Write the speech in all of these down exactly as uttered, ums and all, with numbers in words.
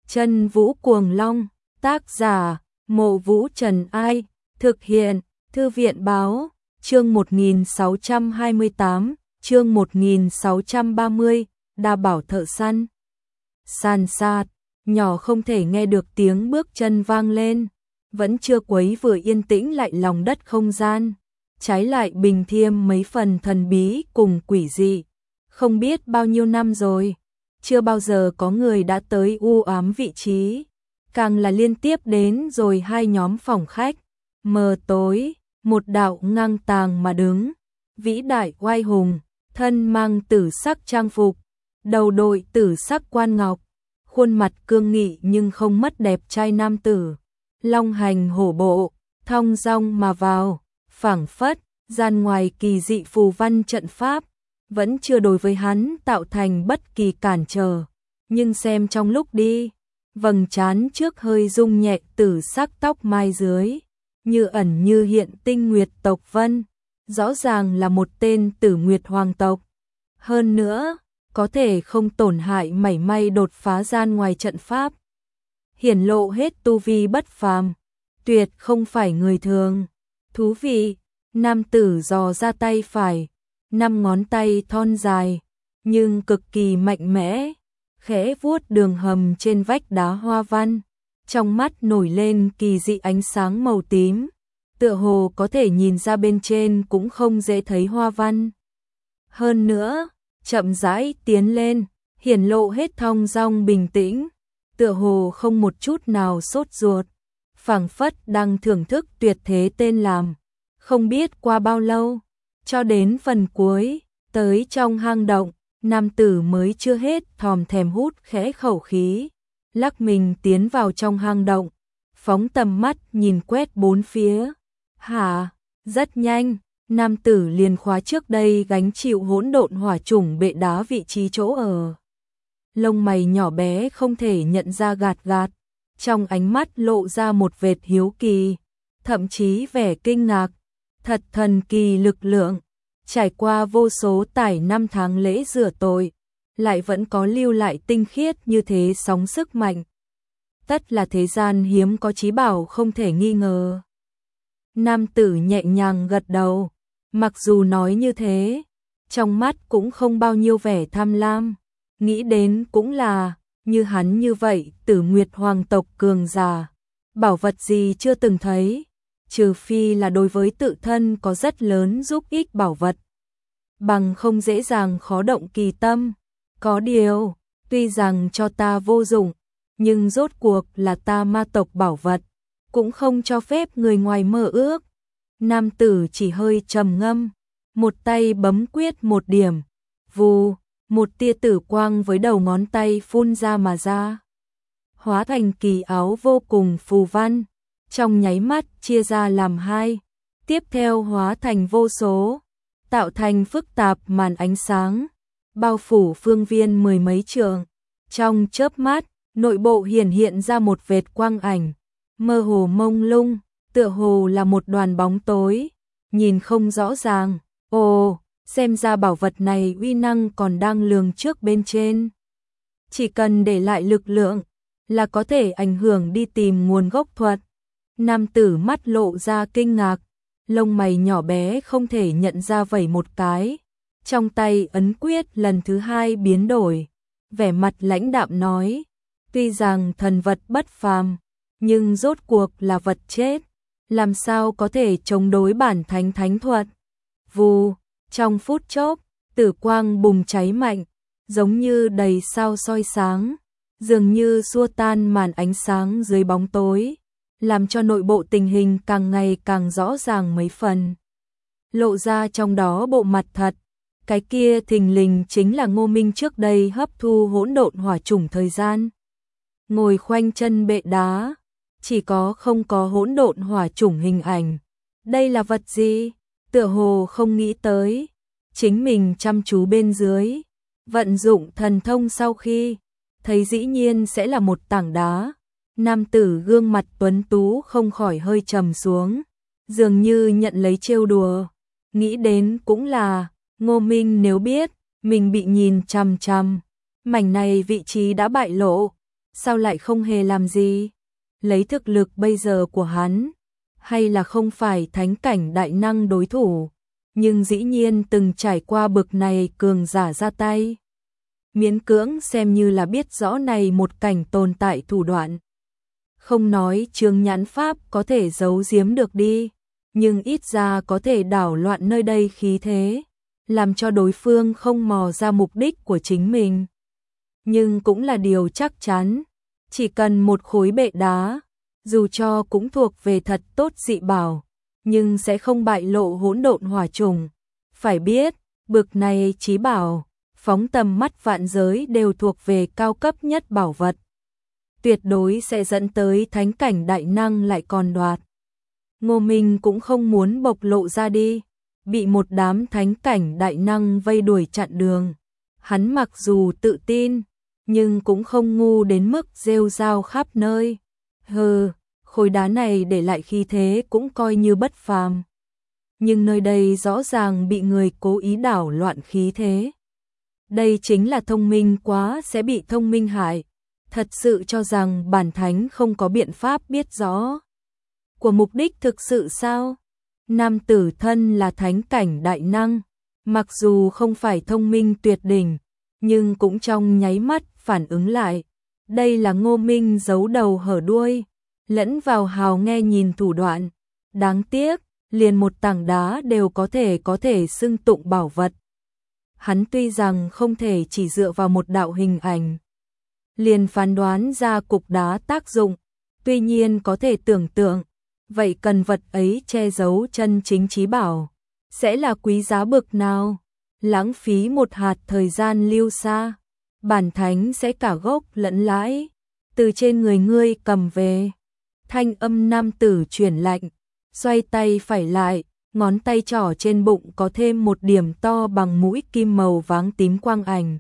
Chân Vũ Cuồng Long, tác giả, Mộ Vũ Trần Ai, thực hiện, Thư viện báo, chương một nghìn sáu trăm hai mươi tám, chương một nghìn sáu trăm ba mươi, Đa Bảo thợ săn. Sàn sạt, nhỏ không thể nghe được tiếng bước chân vang lên, vẫn chưa quấy vừa yên tĩnh lại lòng đất không gian, trái lại bình thêm mấy phần thần bí cùng quỷ dị. Không biết bao nhiêu năm rồi, chưa bao giờ có người đã tới u ám vị trí, càng là liên tiếp đến rồi hai nhóm phòng khách, mờ tối, một đạo ngang tàng mà đứng, vĩ đại oai hùng, thân mang tử sắc trang phục, đầu đội tử sắc quan ngọc, khuôn mặt cương nghị nhưng không mất đẹp trai nam tử, long hành hổ bộ, thong dong mà vào, phảng phất, gian ngoài kỳ dị phù văn trận pháp, vẫn chưa đối với hắn tạo thành bất kỳ cản trở, nhưng xem trong lúc đi, vầng trán trước hơi rung nhẹ tử sắc tóc mai dưới, như ẩn như hiện tinh nguyệt tộc vân, rõ ràng là một tên tử nguyệt hoàng tộc. Hơn nữa, có thể không tổn hại mảy may đột phá gian ngoài trận pháp. Hiển lộ hết tu vi bất phàm, tuyệt không phải người thường. Thú vị, nam tử dò ra tay phải, năm ngón tay thon dài, nhưng cực kỳ mạnh mẽ, khẽ vuốt đường hầm trên vách đá hoa văn, trong mắt nổi lên kỳ dị ánh sáng màu tím, tựa hồ có thể nhìn ra bên trên cũng không dễ thấy hoa văn. Hơn nữa, chậm rãi tiến lên, hiển lộ hết thong dong bình tĩnh, tựa hồ không một chút nào sốt ruột, phảng phất đang thưởng thức tuyệt thế tên làm. Không biết qua bao lâu, cho đến phần cuối, tới trong hang động, nam tử mới chưa hết thòm thèm hút khẽ khẩu khí, lắc mình tiến vào trong hang động, phóng tầm mắt nhìn quét bốn phía. Hả, rất nhanh, nam tử liền khóa trước đây gánh chịu hỗn độn hỏa chủng bệ đá vị trí chỗ ở. Lông mày nhỏ bé không thể nhận ra gạt gạt, trong ánh mắt lộ ra một vệt hiếu kỳ, thậm chí vẻ kinh ngạc, thật thần kỳ lực lượng, trải qua vô số tải năm tháng lễ rửa tội, lại vẫn có lưu lại tinh khiết như thế sóng sức mạnh. Tất là thế gian hiếm có chí bảo không thể nghi ngờ. Nam tử nhẹ nhàng gật đầu, mặc dù nói như thế, trong mắt cũng không bao nhiêu vẻ tham lam, nghĩ đến cũng là, như hắn như vậy tử nguyệt hoàng tộc cường giả, bảo vật gì chưa từng thấy, trừ phi là đối với tự thân có rất lớn giúp ích bảo vật, bằng không dễ dàng khó động kỳ tâm. Có điều, tuy rằng cho ta vô dụng, nhưng rốt cuộc là ta ma tộc bảo vật, cũng không cho phép người ngoài mơ ước. Nam tử chỉ hơi trầm ngâm, một tay bấm quyết một điểm, vù, một tia tử quang với đầu ngón tay phun ra mà ra, hóa thành kỳ áo vô cùng phù văn, trong nháy mắt chia ra làm hai, tiếp theo hóa thành vô số, tạo thành phức tạp màn ánh sáng, bao phủ phương viên mười mấy trượng. Trong chớp mắt, nội bộ hiển hiện ra một vệt quang ảnh, mơ hồ mông lung, tựa hồ là một đoàn bóng tối, nhìn không rõ ràng. Ồ, xem ra bảo vật này uy năng còn đang lường trước bên trên. Chỉ cần để lại lực lượng, là có thể ảnh hưởng đi tìm nguồn gốc thuật. Nam tử mắt lộ ra kinh ngạc, lông mày nhỏ bé không thể nhận ra vẩy một cái, trong tay ấn quyết lần thứ hai biến đổi, vẻ mặt lãnh đạm nói, tuy rằng thần vật bất phàm, nhưng rốt cuộc là vật chết, làm sao có thể chống đối bản thánh thánh thuật. Vù, trong phút chốc, tử quang bùng cháy mạnh, giống như đầy sao soi sáng, dường như xua tan màn ánh sáng dưới bóng tối, làm cho nội bộ tình hình càng ngày càng rõ ràng mấy phần. Lộ ra trong đó bộ mặt thật, cái kia thình lình chính là Ngô Minh trước đây hấp thu hỗn độn hỏa chủng thời gian. Ngồi khoanh chân bệ đá, chỉ có không có hỗn độn hỏa chủng hình ảnh. Đây là vật gì? Tựa hồ không nghĩ tới, chính mình chăm chú bên dưới, vận dụng thần thông sau khi, thấy dĩ nhiên sẽ là một tảng đá. Nam tử gương mặt tuấn tú không khỏi hơi trầm xuống, dường như nhận lấy trêu đùa, nghĩ đến cũng là, Ngô Minh nếu biết, mình bị nhìn chằm chằm, mảnh này vị trí đã bại lộ, sao lại không hề làm gì? Lấy thực lực bây giờ của hắn, hay là không phải thánh cảnh đại năng đối thủ, nhưng dĩ nhiên từng trải qua bực này cường giả ra tay. Miễn cưỡng xem như là biết rõ này một cảnh tồn tại thủ đoạn. Không nói Trương Nhãn pháp có thể giấu giếm được đi, nhưng ít ra có thể đảo loạn nơi đây khí thế, làm cho đối phương không mò ra mục đích của chính mình. Nhưng cũng là điều chắc chắn, chỉ cần một khối bệ đá, dù cho cũng thuộc về thật tốt dị bảo, nhưng sẽ không bại lộ hỗn độn hỏa trùng. Phải biết, bực này chí bảo, phóng tầm mắt vạn giới đều thuộc về cao cấp nhất bảo vật. Tuyệt đối sẽ dẫn tới thánh cảnh đại năng lại còn đoạt. Ngô Minh cũng không muốn bộc lộ ra đi, bị một đám thánh cảnh đại năng vây đuổi chặn đường. Hắn mặc dù tự tin, nhưng cũng không ngu đến mức rêu rao khắp nơi. Hừ, khối đá này để lại khí thế cũng coi như bất phàm. Nhưng nơi đây rõ ràng bị người cố ý đảo loạn khí thế. Đây chính là thông minh quá sẽ bị thông minh hại. Thật sự cho rằng bản thánh không có biện pháp biết rõ của mục đích thực sự sao? Nam tử thân là thánh cảnh đại năng, mặc dù không phải thông minh tuyệt đỉnh, nhưng cũng trong nháy mắt phản ứng lại. Đây là Ngô Minh giấu đầu hở đuôi, lẫn vào hào nghe nhìn thủ đoạn. Đáng tiếc, liền một tảng đá đều có thể có thể xưng tụng bảo vật. Hắn tuy rằng không thể chỉ dựa vào một đạo hình ảnh liền phán đoán ra cục đá tác dụng, tuy nhiên có thể tưởng tượng, vậy cần vật ấy che giấu chân chính chí bảo, sẽ là quý giá bực nào? Lãng phí một hạt thời gian lưu xa, bản thánh sẽ cả gốc lẫn lãi, từ trên người ngươi cầm về. Thanh âm nam tử truyền lạnh, xoay tay phải lại, ngón tay trỏ trên bụng có thêm một điểm to bằng mũi kim màu váng tím quang ảnh.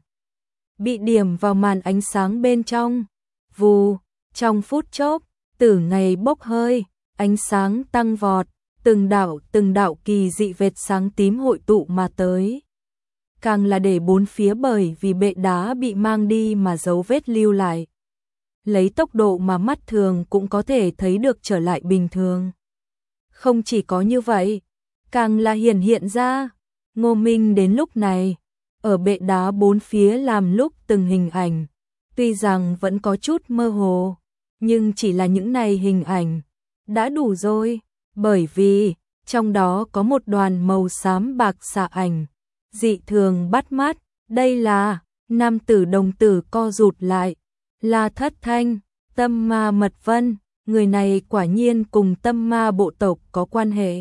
Bị điểm vào màn ánh sáng bên trong. Vù, trong phút chốc, tử ngày bốc hơi, ánh sáng tăng vọt, từng đạo từng đạo kỳ dị vệt sáng tím hội tụ mà tới. Càng là để bốn phía bởi vì bệ đá bị mang đi mà dấu vết lưu lại. Lấy tốc độ mà mắt thường cũng có thể thấy được trở lại bình thường. Không chỉ có như vậy, càng là hiển hiện ra, Ngô Minh đến lúc này, ở bệ đá bốn phía làm lúc từng hình ảnh, tuy rằng vẫn có chút mơ hồ, nhưng chỉ là những này hình ảnh, đã đủ rồi, bởi vì, trong đó có một đoàn màu xám bạc xạ ảnh, dị thường bắt mắt, đây là, nam tử đồng tử co rụt lại, là Thất Thanh, Tâm Ma Mật Vân, người này quả nhiên cùng Tâm Ma bộ tộc có quan hệ.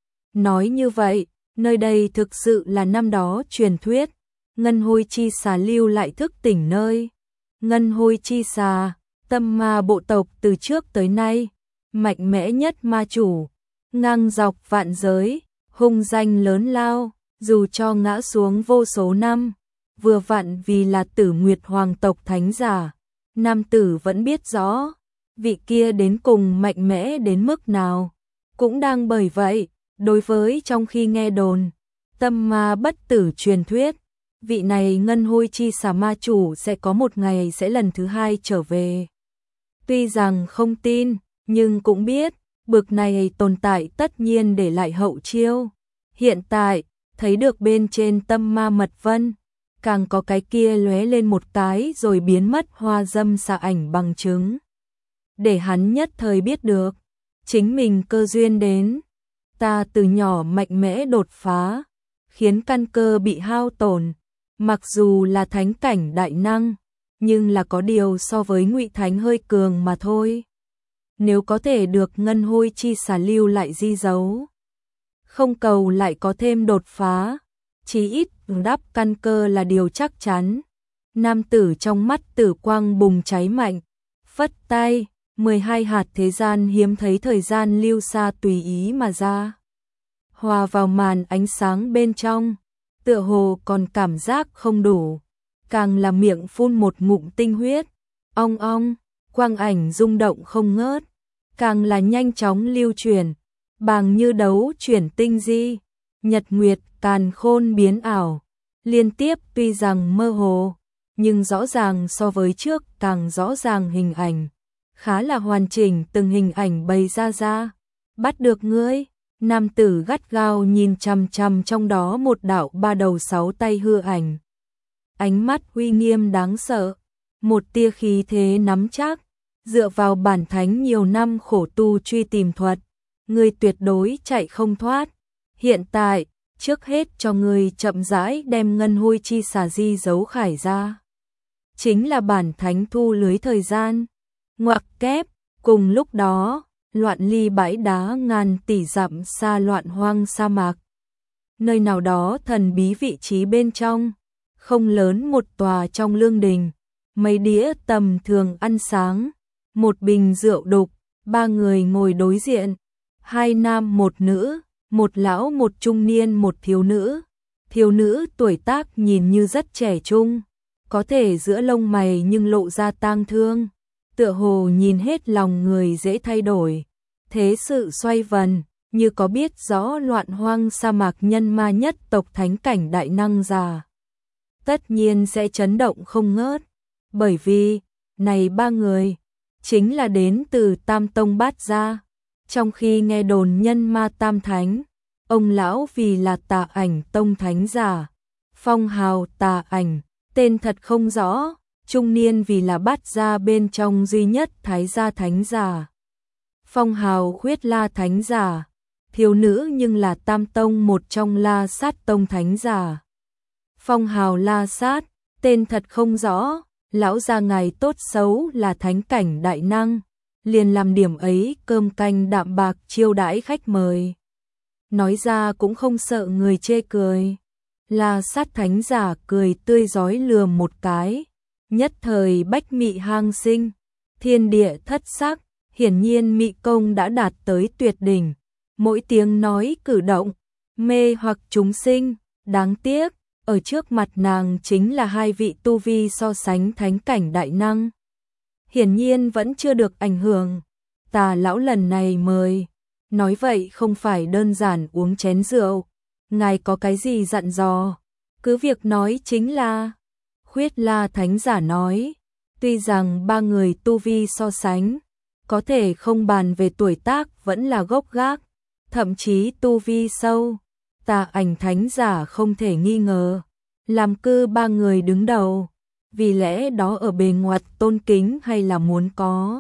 Nói như vậy, nơi đây thực sự là năm đó truyền thuyết, Ngân Hôi Chi Xà lưu lại thức tỉnh nơi. Ngân Hôi Chi Xà, Tâm Ma bộ tộc từ trước tới nay, mạnh mẽ nhất ma chủ, ngang dọc vạn giới, hung danh lớn lao, dù cho ngã xuống vô số năm, vừa vặn vì là Tử Nguyệt hoàng tộc thánh giả, nam tử vẫn biết rõ, vị kia đến cùng mạnh mẽ đến mức nào. Cũng đang bởi vậy, đối với trong khi nghe đồn, Tâm Ma bất tử truyền thuyết, vị này Ngân Hôi Chi Xà ma chủ sẽ có một ngày sẽ lần thứ hai trở về. Tuy rằng không tin, nhưng cũng biết, bực này tồn tại tất nhiên để lại hậu chiêu. Hiện tại, thấy được bên trên Tâm Ma Mật Vân, càng có cái kia lóe lên một cái rồi biến mất hoa dâm xạ ảnh bằng chứng. Để hắn nhất thời biết được, chính mình cơ duyên đến. Ta từ nhỏ mạnh mẽ đột phá, khiến căn cơ bị hao tổn, mặc dù là thánh cảnh đại năng, nhưng là có điều so với Ngụy Thánh hơi cường mà thôi. Nếu có thể được Ngân Hôi Chi Xà lưu lại di dấu, không cầu lại có thêm đột phá, chí ít đắp căn cơ là điều chắc chắn. Nam tử trong mắt tử quang bùng cháy mạnh, phất tay, mười hai hạt thế gian hiếm thấy thời gian lưu xa tùy ý mà ra. Hòa vào màn ánh sáng bên trong, tựa hồ còn cảm giác không đủ, càng là miệng phun một ngụm tinh huyết, ong ong, quang ảnh rung động không ngớt, càng là nhanh chóng lưu truyền, bàng như đấu chuyển tinh di, nhật nguyệt càn khôn biến ảo, liên tiếp tuy rằng mơ hồ, nhưng rõ ràng so với trước càng rõ ràng hình ảnh. Khá là hoàn chỉnh từng hình ảnh bày ra ra. Bắt được ngươi, nam tử gắt gao nhìn chằm chằm trong đó một đạo ba đầu sáu tay hư ảnh. Ánh mắt uy nghiêm đáng sợ, một tia khí thế nắm chắc, dựa vào bản thánh nhiều năm khổ tu truy tìm thuật, ngươi tuyệt đối chạy không thoát. Hiện tại, trước hết cho ngươi chậm rãi đem ngân hôi chi xà di giấu khải ra. Chính là bản thánh thu lưới thời gian. Ngoặc kép, cùng lúc đó, loạn ly bãi đá ngàn tỷ dặm xa loạn hoang sa mạc. Nơi nào đó thần bí vị trí bên trong, không lớn một tòa trong lương đình, mấy đĩa tầm thường ăn sáng, một bình rượu đục, ba người ngồi đối diện, hai nam một nữ, một lão một trung niên một thiếu nữ. Thiếu nữ tuổi tác nhìn như rất trẻ trung, có thể giữa lông mày nhưng lộ ra tang thương, tựa hồ nhìn hết lòng người dễ thay đổi. Thế sự xoay vần, như có biết rõ loạn hoang sa mạc nhân ma nhất tộc thánh cảnh đại năng già. Tất nhiên sẽ chấn động không ngớt, bởi vì, này ba người, chính là đến từ Tam Tông Bát Gia. Trong khi nghe đồn nhân ma tam thánh, ông lão vì là Tà Ảnh Tông thánh giả, phong hào Tà Ảnh, tên thật không rõ, trung niên vì là Bát Gia bên trong duy nhất Thái gia thánh giả, phong hào Khuyết La thánh giả, thiếu nữ nhưng là Tam Tông một trong La Sát Tông thánh giả, phong hào La Sát, tên thật không rõ, lão gia ngài tốt xấu là thánh cảnh đại năng, liền làm điểm ấy cơm canh đạm bạc chiêu đãi khách mời. Nói ra cũng không sợ người chê cười. La Sát thánh giả cười tươi rói lườm một cái, nhất thời bách mị hang sinh, thiên địa thất sắc, hiển nhiên mị công đã đạt tới tuyệt đỉnh, mỗi tiếng nói cử động, mê hoặc chúng sinh, đáng tiếc, ở trước mặt nàng chính là hai vị tu vi so sánh thánh cảnh đại năng. Hiển nhiên vẫn chưa được ảnh hưởng, Tà lão lần này mời, nói vậy không phải đơn giản uống chén rượu, ngài có cái gì dặn dò, cứ việc nói chính là. Khuyết La thánh giả nói, tuy rằng ba người tu vi so sánh, có thể không bàn về tuổi tác vẫn là gốc gác, thậm chí tu vi sâu, Tà Ảnh thánh giả không thể nghi ngờ, làm cư ba người đứng đầu, vì lẽ đó ở bề ngoặt tôn kính hay là muốn có.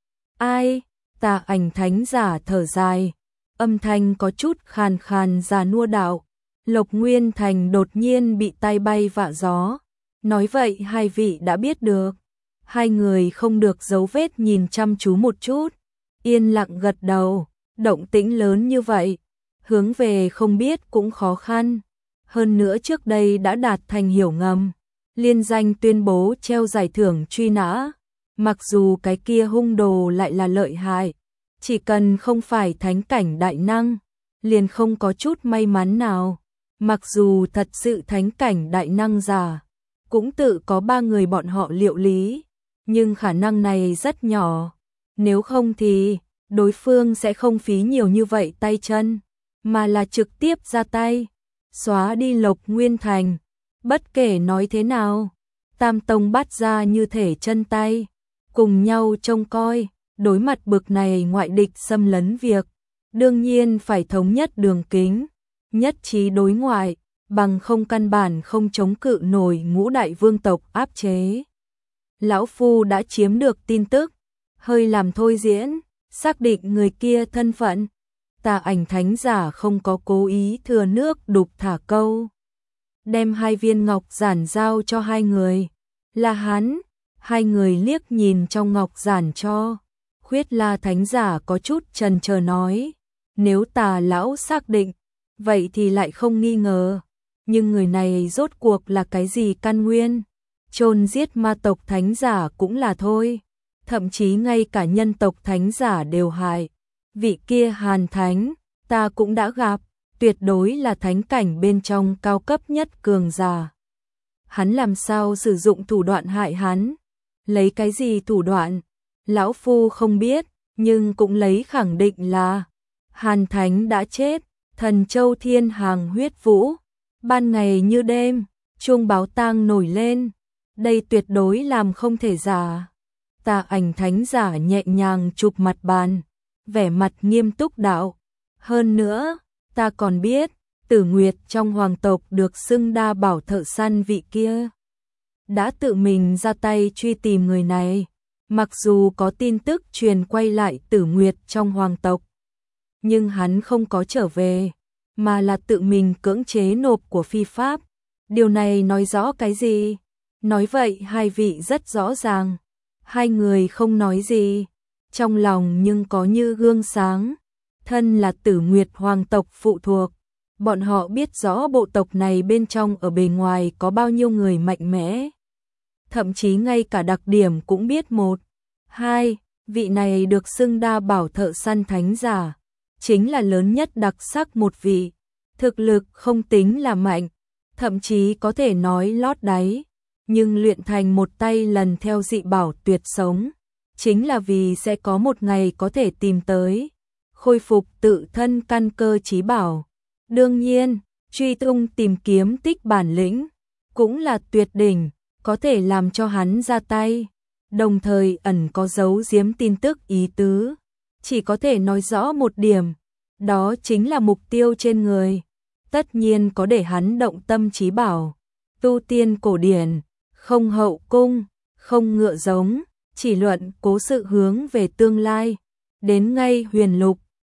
Ai? Tà Ảnh thánh giả thở dài, âm thanh có chút khàn khàn già nua đạo, Lộc Nguyên Thành đột nhiên bị tay bay vạ gió, nói vậy hai vị đã biết được. Hai người không được giấu vết nhìn chăm chú một chút, yên lặng gật đầu, động tĩnh lớn như vậy, hướng về không biết cũng khó khăn. Hơn nữa trước đây đã đạt thành hiểu ngầm, liên danh tuyên bố treo giải thưởng truy nã, mặc dù cái kia hung đồ lại là lợi hại, chỉ cần không phải thánh cảnh đại năng, liền không có chút may mắn nào. Mặc dù thật sự thánh cảnh đại năng giả, cũng tự có ba người bọn họ liệu lý, nhưng khả năng này rất nhỏ, nếu không thì đối phương sẽ không phí nhiều như vậy tay chân, mà là trực tiếp ra tay, xóa đi Lộc Nguyên Thành. Bất kể nói thế nào, Tam Tông Bát Gia như thể chân tay, cùng nhau trông coi, đối mặt bực này ngoại địch xâm lấn việc, đương nhiên phải thống nhất đường kính, nhất trí đối ngoại, bằng không căn bản không chống cự nổi ngũ đại vương tộc áp chế. Lão Phu đã chiếm được tin tức, hơi làm thôi diễn, xác định người kia thân phận. Tà Ảnh thánh giả không có cố ý thừa nước đục thả câu, đem hai viên ngọc giản giao cho hai người. Là hắn. Hai người liếc nhìn trong ngọc giản cho. Khuyết La thánh giả có chút chần chờ nói, nếu Tà lão xác định, vậy thì lại không nghi ngờ, nhưng người này rốt cuộc là cái gì căn nguyên? Chôn giết ma tộc thánh giả cũng là thôi, thậm chí ngay cả nhân tộc thánh giả đều hại. Vị kia Hàn thánh, ta cũng đã gặp, tuyệt đối là thánh cảnh bên trong cao cấp nhất cường giả. Hắn làm sao sử dụng thủ đoạn hại hắn? Lấy cái gì thủ đoạn? Lão Phu không biết, nhưng cũng lấy khẳng định là Hàn thánh đã chết. Thần Châu Thiên Hàng huyết vũ, ban ngày như đêm, chuông báo tang nổi lên, Đây tuyệt đối làm không thể giả. Tà Ảnh thánh giả nhẹ nhàng chụp mặt bàn, vẻ mặt nghiêm túc đạo. Hơn nữa, ta còn biết, Tử Nguyệt trong hoàng tộc được xưng đa bảo thợ săn vị kia đã tự mình ra tay truy tìm người này. Mặc dù có tin tức truyền quay lại Tử Nguyệt trong hoàng tộc, nhưng hắn không có trở về, mà là tự mình cưỡng chế nộp của phi pháp. Điều này nói rõ cái gì? Nói vậy hai vị rất rõ ràng. Hai người không nói gì, trong lòng nhưng có như gương sáng. Thân là Tử Nguyệt hoàng tộc phụ thuộc, bọn họ biết rõ bộ tộc này bên trong ở bề ngoài có bao nhiêu người mạnh mẽ. Thậm chí ngay cả đặc điểm cũng biết một. Hai, vị này được xưng đa bảo thợ săn thánh giả, chính là lớn nhất đặc sắc một vị. Thực lực không tính là mạnh, thậm chí có thể nói lót đáy, nhưng luyện thành một tay lần theo dị bảo tuyệt sống, chính là vì sẽ có một ngày có thể tìm tới, khôi phục tự thân căn cơ chí bảo. Đương nhiên, truy tung tìm kiếm tích bản lĩnh, cũng là tuyệt đỉnh, có thể làm cho hắn ra tay, đồng thời ẩn có giấu giếm tin tức ý tứ. Chỉ có thể nói rõ một điểm, đó chính là mục tiêu trên người. Tất nhiên có để hắn động tâm chí bảo. Tu tiên cổ điển, không hậu cung, không ngựa giống, chỉ luận cố sự hướng về tương lai. Đến ngay huyền lục,